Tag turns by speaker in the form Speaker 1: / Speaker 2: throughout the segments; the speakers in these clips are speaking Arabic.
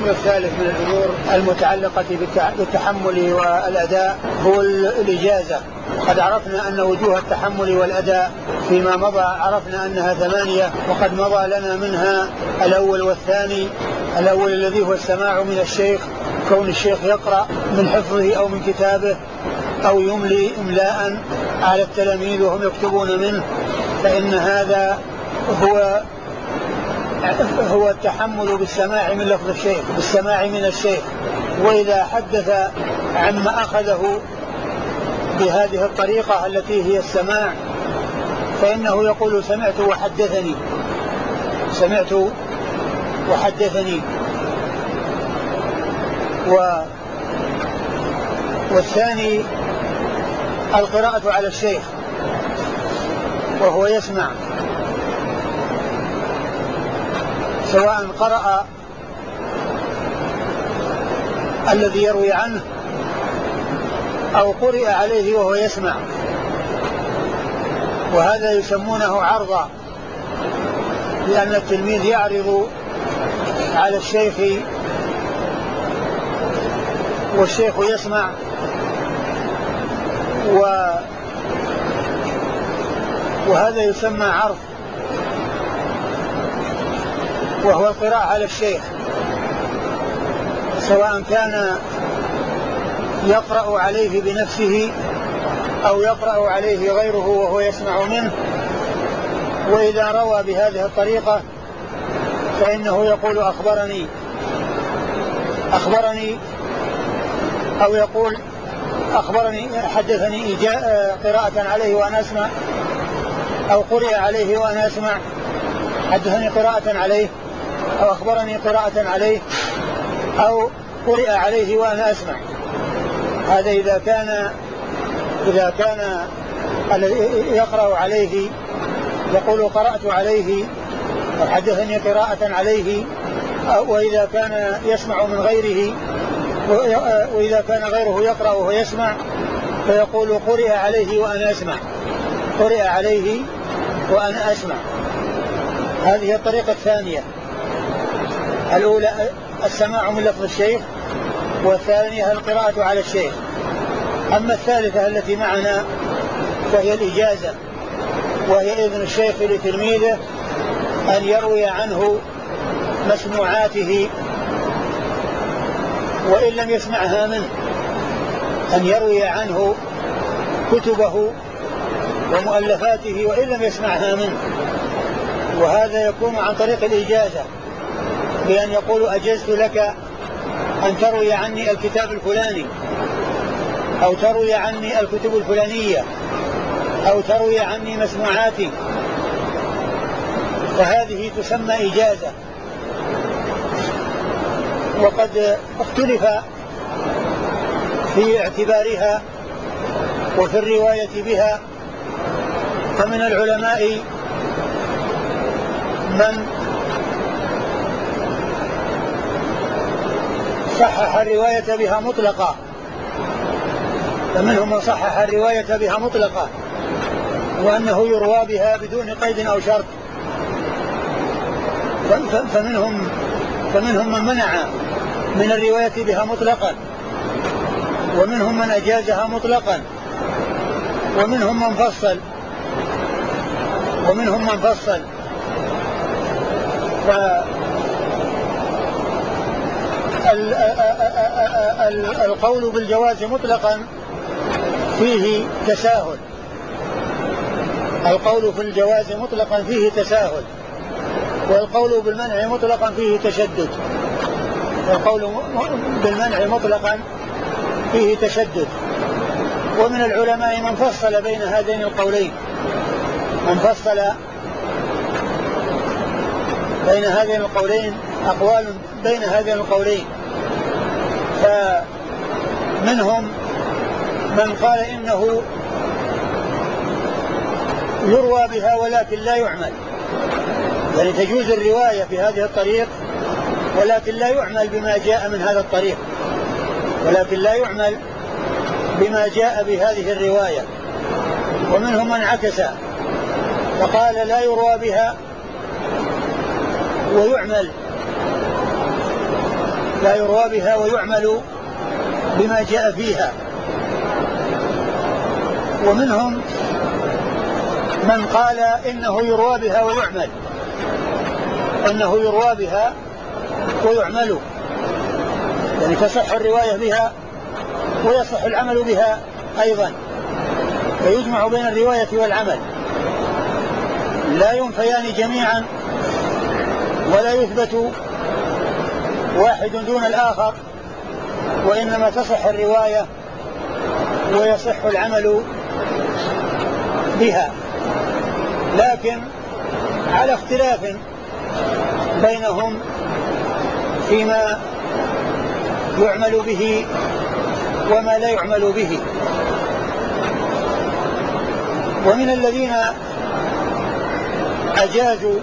Speaker 1: الأمر الثالث من الأمور المتعلقة بالتحمل والأداء هو الإجازة. قد عرفنا أن وجوه التحمل والأداء فيما مضى عرفنا أنها 8، وقد مضى لنا منها الأول والثاني. الأول الذي هو السماع من الشيخ، كون الشيخ يقرأ من حفظه أو من كتابه أو يملي إملاء على التلاميذ وهم يكتبون منه، فإن هذا هو التحمل بالسماع من لفظ الشيخ، بالسماع من الشيخ. وإذا حدث عما أخذه بهذه الطريقة التي هي السماع فإنه يقول سمعت وحدثني، سمعت وحدثني. والثاني القراءة على الشيخ وهو يسمع، سواء قرأ الذي يروي عنه أو قرئ عليه وهو يسمع، وهذا يسمونه عرضا، لأن التلميذ يعرض على الشيخ والشيخ يسمع، وهذا يسمى عرض، وهو القراءة على الشيخ، سواء كان يقرأ عليه بنفسه أو يقرأ عليه غيره وهو يسمع منه. وإذا روى بهذه الطريقة فإنه يقول أخبرني أخبرني، أو يقول أخبرني حدثني قراءة عليه وأنا أسمع، أو قرئ عليه وأنا أسمع، حدثني قراءة عليه، أو أخبرني قراءة عليه، أو قرئ عليه وأنا أسمع. هذا إذا كان الذي يقرأ عليه يقول قرأت عليه أو حدثني قراءة عليه، وإذا كان يسمع من غيره، وإذا كان غيره يقرأ وهو يسمع فيقول قرئ عليه وأنا أسمع، قرئ عليه وأنا أسمع. هذه الطريقة الثانية. الأولى السماع من لفظ الشيخ، والثانية القراءة على الشيخ. أما الثالثة التي معنا فهي الإجازة، وهي إذن الشيخ لتلميذه أن يروي عنه مسموعاته وإن لم يسمعها منه، أن يروي عنه كتبه ومؤلفاته وإن لم يسمعها منه. وهذا يكون عن طريق الإجازة، بأن يقول أجزت لك أن تروي عني الكتاب الفلاني، أو تروي عني الكتب الفلانية، أو تروي عني مسموعاتي، فهذه تسمى إجازة. وقد اختلف في اعتبارها وفي الرواية بها، فمن العلماء من صحح الرواية بها مطلقة، فمنهم من صحح الرواية بها مطلقة وأنه يروى بها بدون قيد أو شرط، فمنهم من منع من الرواية بها مطلقا، ومنهم من أجازها مطلقا، ومنهم من فصل القول بالجواز مطلقا فيه تساهل، القول في الجواز مطلقا فيه تساهل، والقول بالمنع مطلقا فيه تشدد، القول بالمنع مطلقا فيه تشدد. ومن العلماء من فصل بين هذين القولين، من فصل بين هذين القولين، أقوال بين هذين القولين. فمنهم من قال إنه يروى بها ولكن لا يعمل، يعني تجوز الرواية في هذه الطريق ولكن لا يعمل بما جاء من هذا الطريق، ولكن لا يعمل بما جاء بهذه الرواية. ومنهم من عكس فقال لا يروى بها ويعمل لا يروى بها ويعمل بما جاء فيها. ومنهم من قال إنه يروى بها ويعمل، إنه يروى بها ويعمل، يعني تصح الرواية بها ويصح العمل بها أيضا، فيجمع بين الرواية والعمل، لا ينفيان جميعا ولا يثبت واحد دون الآخر، وإنما تصح الرواية ويصح العمل بها، لكن على اختلاف بينهم فيما يعمل به وما لا يعمل به. ومن الذين أجازوا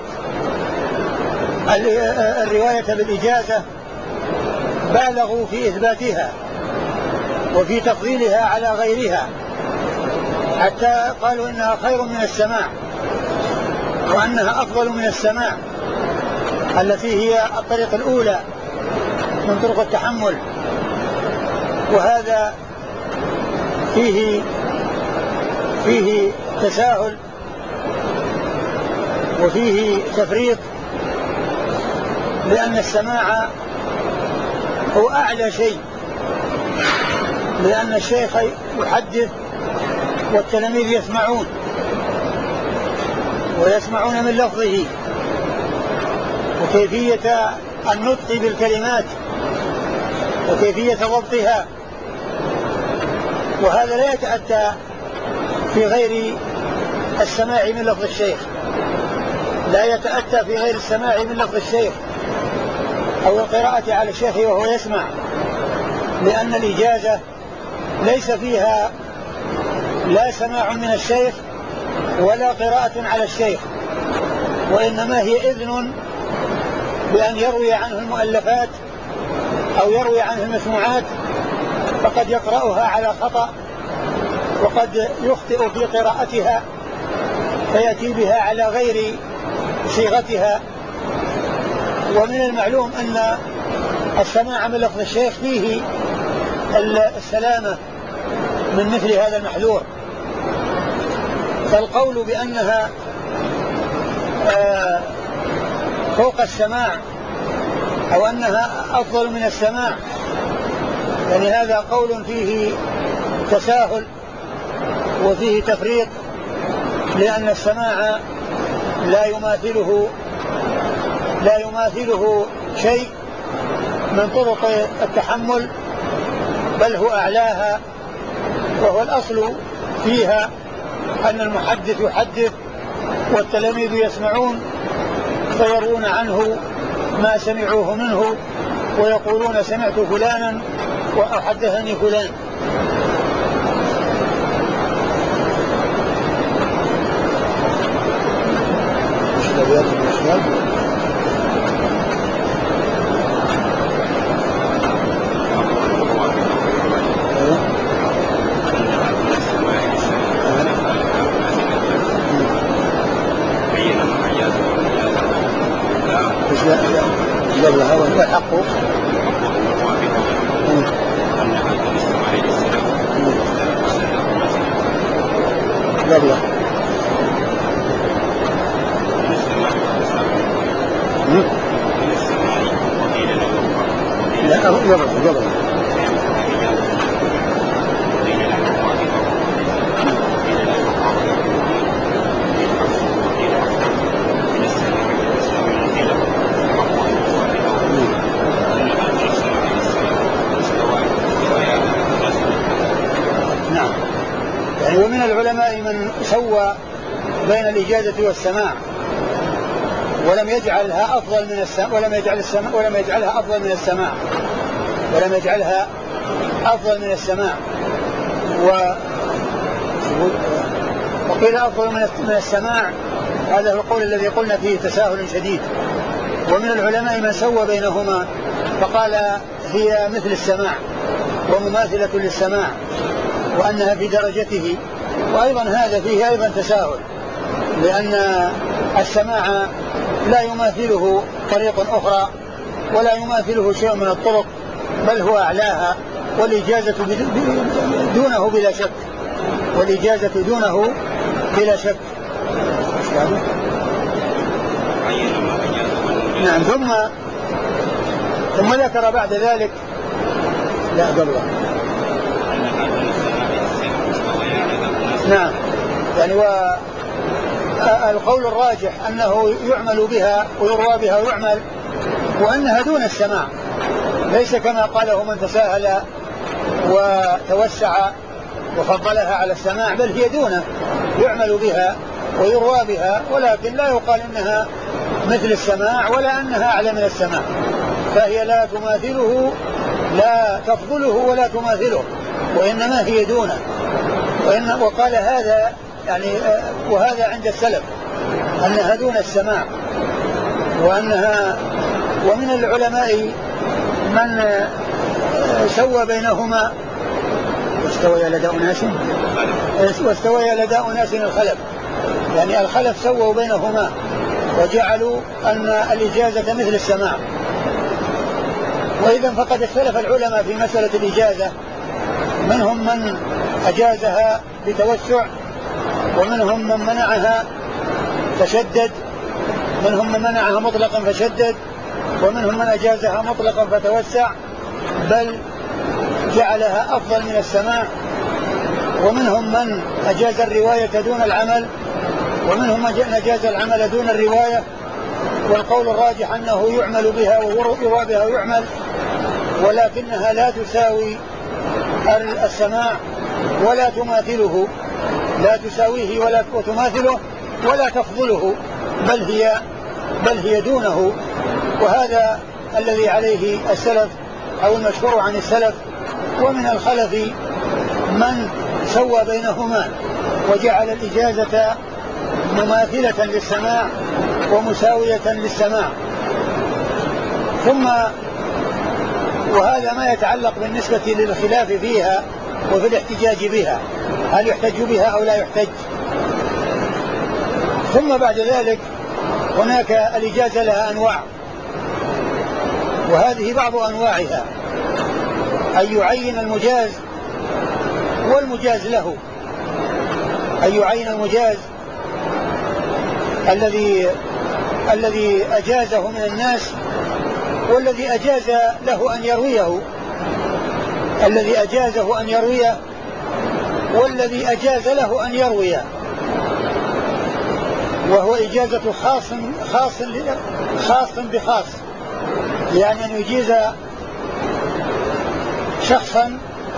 Speaker 1: الرواية بالإجازة بالغوا في إثباتها وفي تفضيلها على غيرها، حتى قالوا إنها خير من السماع، وأنها أفضل من السماع التي هي الطريق الأولى من طرق التحمل. وهذا فيه تساهل وفيه تفريط، لأن السماع هو أعلى شيء، لأن الشيخ يحدث والتلاميذ يسمعون ويسمعون من لفظه وكيفية النطق بالكلمات وكيفية ضبطها، وهذا لا يتأتى في غير السماع من لفظ الشيخ، لا يتأتى في غير السماع من لفظ الشيخ أو القراءة على الشيخ وهو يسمع، لأن الإجازة ليس فيها لا سماع من الشيخ ولا قراءة على الشيخ، وإنما هي إذن بأن يروي عنه المؤلفات أو يروي عنه المسموعات، فقد يقرأها على خطأ وقد يخطئ في قراءتها فيأتي بها على غير صيغتها. ومن المعلوم أن السماع من لفظ الشيخ فيه السلامة من مثل هذا المحذور، فالقول بأنها فوق السماع أو أنها أفضل من السماع، يعني هذا قول فيه تساهل وفيه تفريط، لأن السماع لا يماثله شيء من طرق التحمل، بل هو أعلاها، وهو الأصل فيها أن المحدث يحدث والتلاميذ يسمعون فيروون عنه ما سمعوه منه ويقولون سمعت فلانا وحدثني فلان. قبلها والحق قبله لا قبله ومن العلماء من سوى بين الإجازة والسماع ولم يجعلها أفضل من السماع ولم يجعلها أفضل من السماع وقيل أفضل من السماع، هذا هو القول الذي قلنا فيه تساهل شديد. ومن العلماء من سوى بينهما فقال هي مثل السماع ومماثلة للسماع وأنها في درجته، وأيضا هذا فيه أيضا تساهل، لأن السماع لا يماثله طريق أخرى ولا يماثله شيء من الطرق، بل هو أعلاها، والإجازة دونه بلا شك، والإجازة دونه بلا شك. نعم. ثم ذكر بعد ذلك، لا قبله، نعم، يعني والقول الراجح أنه يعمل بها ويروى بها ويعمل، وأنها دون السماع، ليس كما قاله من تساهل وتوسع وفضلها على السماع، بل هي دونه، يعمل بها ويروى بها، ولكن لا يقال إنها مثل السماع ولا أنها أعلى من السماع، فهي لا تماثله، لا تفضله ولا تماثله، وإنما هي دونه. وقال هذا يعني وهذا عند السلف أنها دون السماع، ومن العلماء من سوى بينهما، واستوي لدى أناس الخلف، يعني الخلف سووا بينهما وجعلوا أن الإجازة مثل السماع. وإذا فقد اختلف العلماء في مسألة الإجازة، منهم من أجازها بتوسع، ومنهم من منعها فشدد، منهم من منعها مطلقا فشدد، ومنهم من أجازها مطلقا فتوسع بل جعلها أفضل من السماع، ومنهم من أجاز الرواية دون العمل، ومنهم من أجاز العمل دون الرواية. والقول الراجح أنه يعمل بها ويروى بها ويعمل، ولكنها لا تساوي السماع ولا تماثله، لا تساويه ولا تماثله ولا تفضله، بل هي دونه. وهذا الذي عليه السلف أو المشهور عن السلف. ومن الخلف من سوى بينهما وجعل الإجازة مماثلة للسماع ومساوية للسماع. ثم وهذا ما يتعلق بالنسبة للخلاف فيها وفي الاحتجاج بها، هل يحتج بها أو لا يحتج. ثم بعد ذلك هناك الإجازة لها أنواع، وهذه بعض أنواعها أن يعين المجاز والمجاز له، أن يعين المجاز الذي أجازه من الناس، والذي أجاز له أن يرويه، الذي أجازه أن يرويه والذي أجاز له أن يرويه، وهو إجازة خاص بخاص، يعني أن يجيز شخصا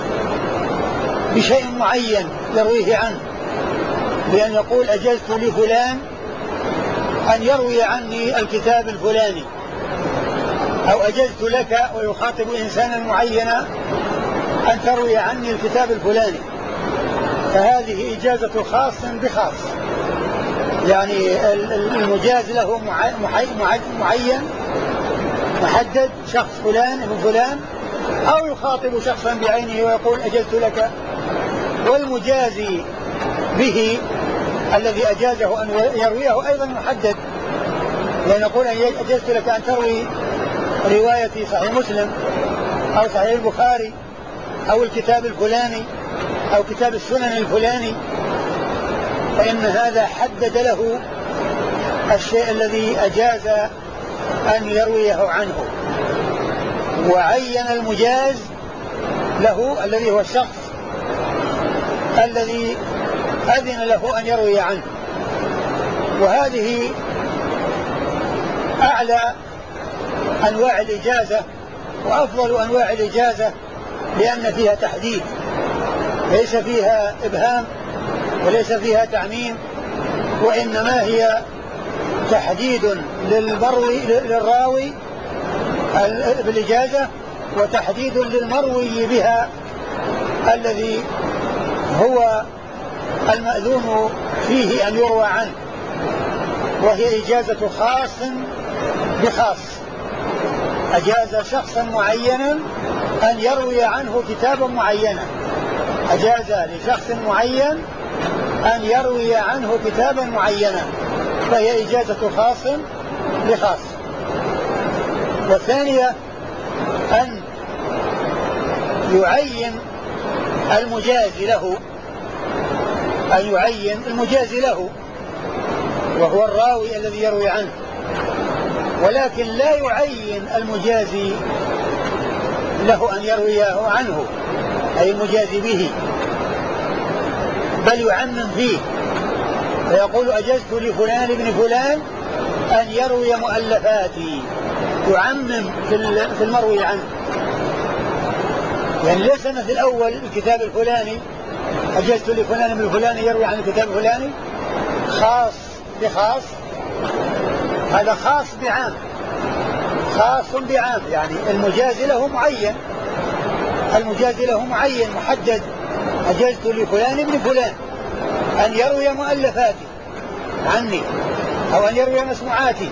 Speaker 1: بشيء معين يرويه عنه، بأن يقول أجزت لفلان أن يروي عني الكتاب الفلاني، أو أجزت لك ويخاطب إنسانا معينا أن تروي عني الكتاب الفلاني، فهذه إجازة خاص بخاص، يعني المجاز له معين محدد، شخص فلان ابن فلان، أو يخاطب شخصا بعينه ويقول أجزت لك. والمجازي به الذي أجازه أن يرويه أيضا محدد، يعني نقول أجزت لك أن تروي رواية صحيح مسلم أو صحيح البخاري أو الكتاب الفلاني أو كتاب السنن الفلاني، فإن هذا حدد له الشيء الذي أجاز أن يرويه عنه، وعين المجاز له الذي هو الشخص الذي أذن له أن يروي عنه. وهذه أعلى أنواع الإجازة وأفضل أنواع الإجازة، لأن فيها تحديد، ليس فيها إبهام وليس فيها تعميم، وإنما هي تحديد للراوي بالإجازة، وتحديد للمروي بها الذي هو المأذون فيه أن يروى عنه، وهي إجازة خاص بخاص، أجاز شخصا معينا أن يروي عنه كتابا معينا، أجاز لشخص معين أن يروي عنه كتابا معينا، فهي إجازة خاص بخاص. والثانية أن يعين المجازي له وهو الراوي الذي يروي عنه، ولكن لا يعين المجازي له أن يرويه عنه أي المجازي به، بل يعمم فيه فيقول أجزت لفلان ابن فلان أن يروي مؤلفاتي، يعمم في المروي عنه. يعني ليس مثل الأول الكتاب الفلاني أجزت لفلان ابن فلان يروي عن الكتاب الفلاني خاص بخاص، هذا خاص بعام، يعني المجازي له معين محدد، أجزت لفلان ابن فلان أن يروي مؤلفاتي عني أو أن يروي مسموعاتي،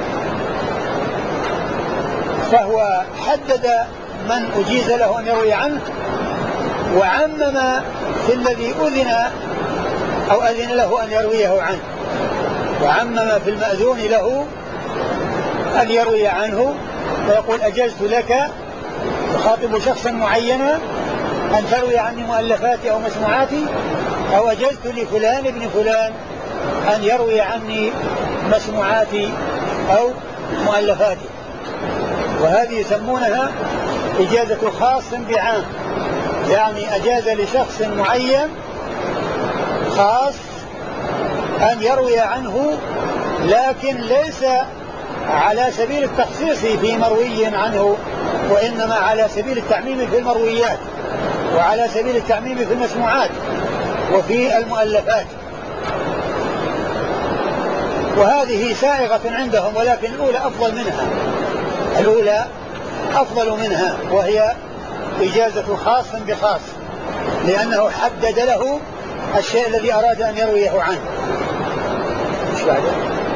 Speaker 1: فهو حدد من أجيز له أن يروي عنه، وعمم في الذي أذن له أن يرويه عنه، وعمم في المأذون له أن يروي عنه، ويقول أجزت لك، يخاطب شخصا معينا، أن تروي عني مؤلفاتي أو مسموعاتي، أو أجزت لفلان ابن فلان أن يروي عني مسموعاتي أو مؤلفاتي. وهذه يسمونها إجازة خاص بعام، يعني أجاز لشخص معين خاص أن يروي عنه، لكن ليس على سبيل التخصيص في مروي عنه، وإنما على سبيل التعميم في المرويات، وعلى سبيل التعميم في المسموعات وفي المؤلفات. وهذه سائغة عندهم، ولكن الأولى أفضل منها، وهي إجازة خاص بخاص، لأنه حدد له الشيء الذي أراد أن يرويه عنه. مش بعده؟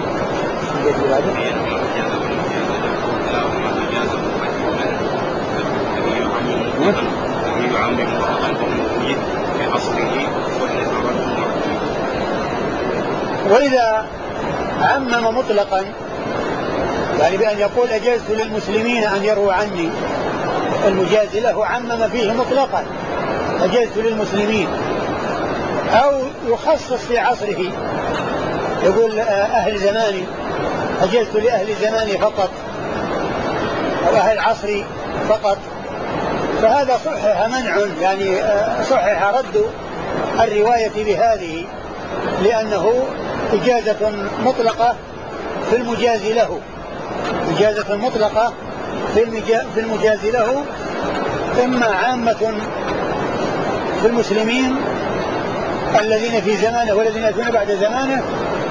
Speaker 1: وإذا عمم مطلقا، يعني بأن يقول أجزت للمسلمين أن يروا عني، المجازي له عمم فيه مطلقا أجزت للمسلمين، أو يخصص في عصره، يقول أهل زماني، أجزت لأهل زماني فقط، أو أهل عصري فقط، فهذا صحح منع، يعني صحح رد الرواية بهذه، لأنه إجازة مطلقة في المجازي له، إجازة مطلقة في المجازي له، إما عامة في المسلمين الذين في زمانه والذين يكونون بعد زمانه،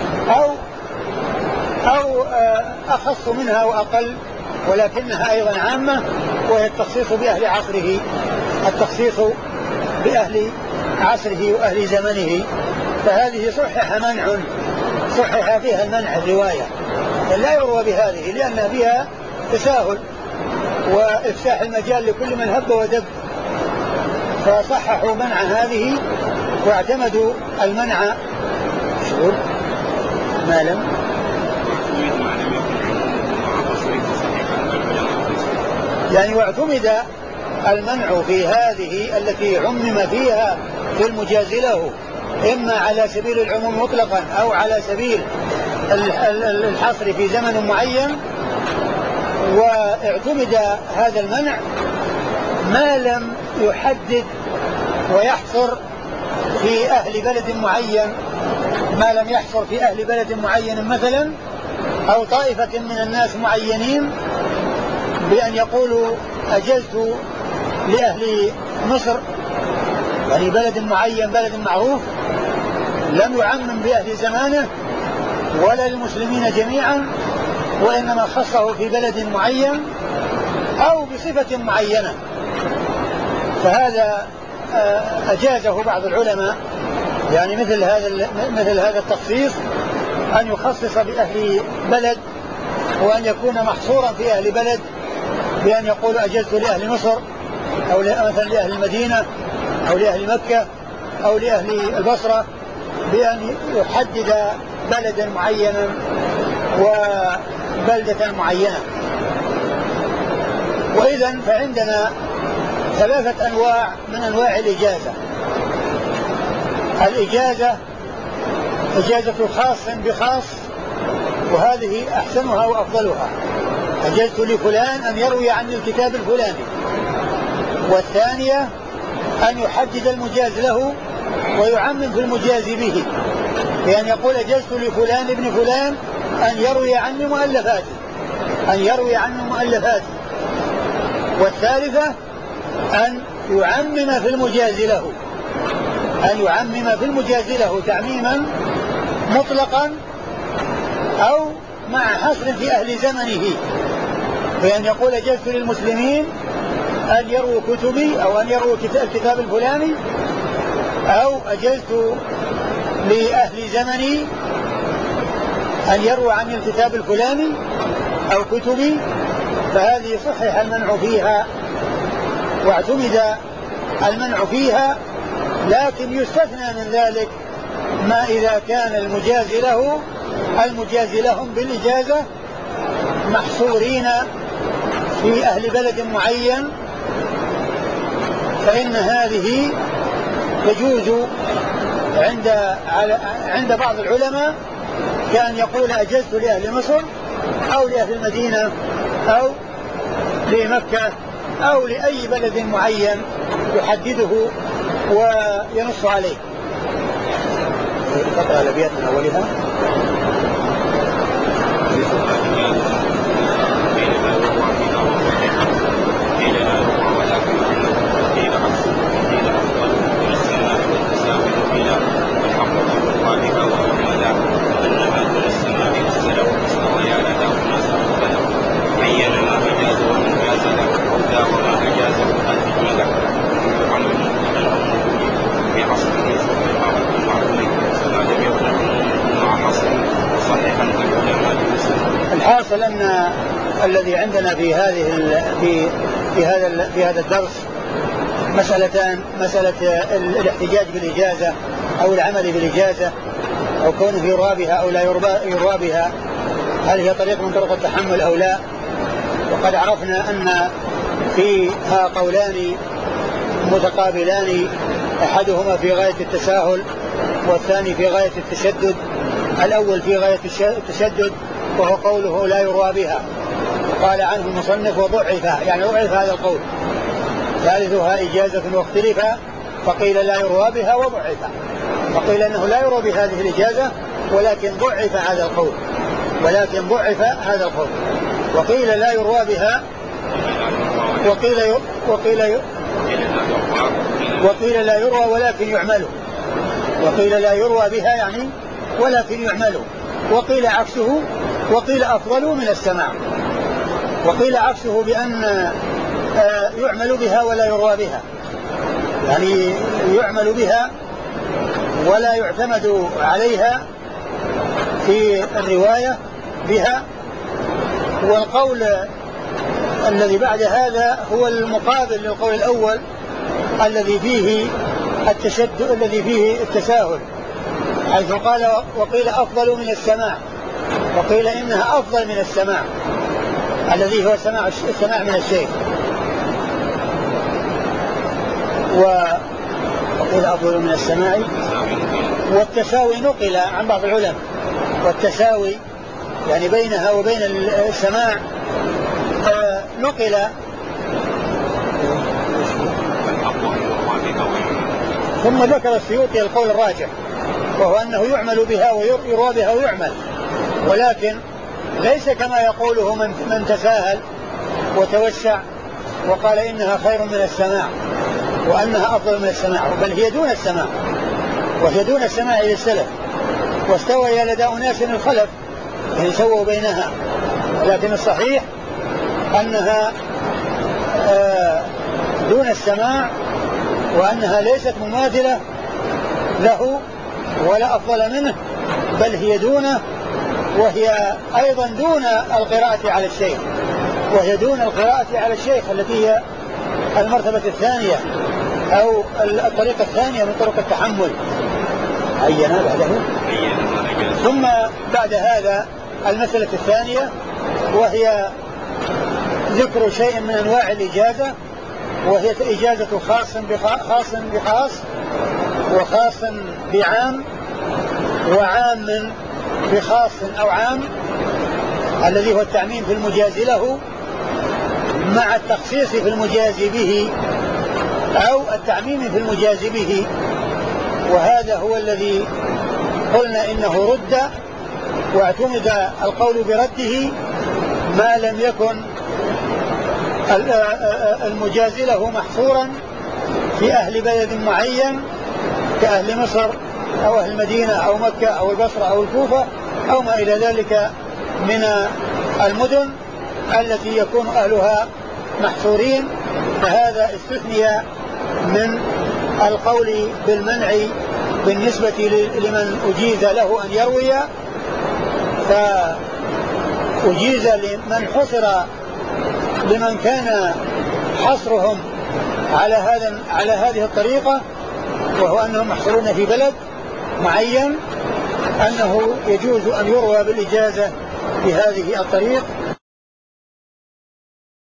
Speaker 1: أو أخص منها وأقل، ولكنها أيضا عامة، وهي التخصيص بأهل عصره، التخصيص بأهل عصره وأهل زمنه. فهذه صحح فيها المنع الرواية، لا يروى بهذه لأن فيها تساهل وإفساح المجال لكل من هب ودب، فصححوا منع هذه واعتمدوا المنع ما لم يعني، واعتمد المنع في هذه التي عمم فيها في المجاز له، إما على سبيل العموم مطلقا أو على سبيل الحصر في زمن معين، واعتمد هذا المنع ما لم يحدد ويحصر في أهل بلد معين، ما لم يحصر في أهل بلد معين مثلا، أو طائفة من الناس معينين، بأن يقولوا أجزت لأهل مصر، يعني بلد معين بلد معروف، لم يعمم بأهل زمانه ولا المسلمين جميعا، وإنما خصه في بلد معين أو بصفة معينة. فهذا أجازه بعض العلماء، يعني مثل هذا التخصيص، أن يخصص بأهل بلد، وأن يكون محصورا في أهل بلد، بأن يقول أجزت لأهل مصر، أو مثلا لأهل المدينة، أو لأهل مكة، أو لأهل البصرة، بأن يحدد بلدا معينا وبلدة معينة. إذن فعندنا ثلاثة أنواع من أنواع الإجازة. الإجازة إجازة خاص بخاص، وهذه أحسنها وأفضلها. أجزت لفلان أن يروي عن الكتاب الفلاني. والثانية أن يحدد المجاز له ويعمم في المجاز به، بأن يقول أجزت لفلان ابن فلان أن يروي عني مؤلفاتي، أن يروي عني مؤلفاتي. والثالثة أن يعمم في المجاز له، أن يعمم في المجاز له تعميما مطلقا أو مع حصر في أهل زمنه، بأن يقول أجزت للمسلمين أن يروا كتبي أو أن يروا الكتاب الفلاني، أو أجزت لأهل زمني أن يروا عني الكتاب الفلاني أو كتبي. فهذه صحح المنع فيها واعتمد المنع فيها، لكن يستثنى من ذلك ما إذا كان المجاز لهم بالإجازة محصورين في أهل بلد معين، فإن هذه تجوز عند بعض العلماء، كان يقول أجزت لأهل مصر أو لأهل المدينة أو لمكة أو لأي بلد معين يحدده وينص عليه. تقرأ الأبيات من أولها. الحاصل أن الذي عندنا في هذا الدرس مسألتان: مسألة الاحتجاج بالإجازة أو العمل بالإجازة، أو كونه يروى بها أو لا يروى بها، هل هي طريق من طرق التحمل أو لا. وقد عرفنا أن فيها قولان متقابلان، أحدهما في غاية التساهل والثاني في غاية التشدد. الأول في غاية التشدد وهو قوله لا يروى بها، قال عنه المصنف وضعف، يعني ضعف هذا القول. ثالثها إجازة واختلف، فقيل لا يروى بها وضعف، فقيل أنه لا يروى بهذه الإجازة ولكن ضعف هذا القول، وقيل لا يروى بها وقيل لا يروى ولكن يعمل، وقيل لا يروى بها يعني ولكن يعمل، وقيل عكسه، وقيل أفضل من السماع، وقيل عكسه بأن يعمل بها ولا يروى بها، يعني يعمل بها ولا يعتمد عليها في الرواية بها. والقول الذي بعد هذا هو المقابل للقول الأول الذي فيه التشدد، الذي فيه التساهل، حيث قال وقيل أفضل من السماع، وقيل إنها أفضل من السماع الذي هو السماع من الشيخ، وقيل أفضل من السماع. والتساوي نقل عن بعض العلماء، والتساوي يعني بينها وبين السماع نقل. ثم ذكر السيوطي القول الراجح، وهو أنه يعمل بها ويروى بها ويعمل، ولكن ليس كما يقوله من تساهل وتوسع وقال إنها خير من السماع وأنها أفضل من السماع، بل هي دون السماع، وهي دون السماع للسلف، واستوى لدى أناس الخلف يعني سووا بينها، لكن الصحيح أنها دون السماع، وأنها ليست مماثلة له ولا أفضل منه، بل هي دونه، وهي أيضا دون القراءة على الشيخ، وهي دون القراءة على الشيخ التي هي المرتبة الثانية أو الطريقة الثانية من طرق التحمل. عينا بعده. ثم بعد هذا المسألة الثانية وهي ذكر شيء من أنواع الإجازة، وهي إجازة خاص بخاص وخاص بعام وعام بخاص أو عام، الذي هو التعميم في المجاز له مع التخصيص في المجاز به أو التعميم في المجاز به. وهذا هو الذي قلنا إنه رد، واعتمد القول برده ما لم يكن المجاز له محصورا في أهل بلد معين كأهل مصر أو أهل المدينة أو مكة أو البصرة أو الكوفة أو ما إلى ذلك من المدن التي يكون أهلها محصورين. فهذا استثني من القول بالمنع بالنسبة لمن أجيز له أن يروي، فأجيز لمن حصر لمن كان حصرهم على هذه الطريقة، وهو أنهم محصورون في بلد معين، أنه يجوز أن يروى بالإجازة بهذه الطريق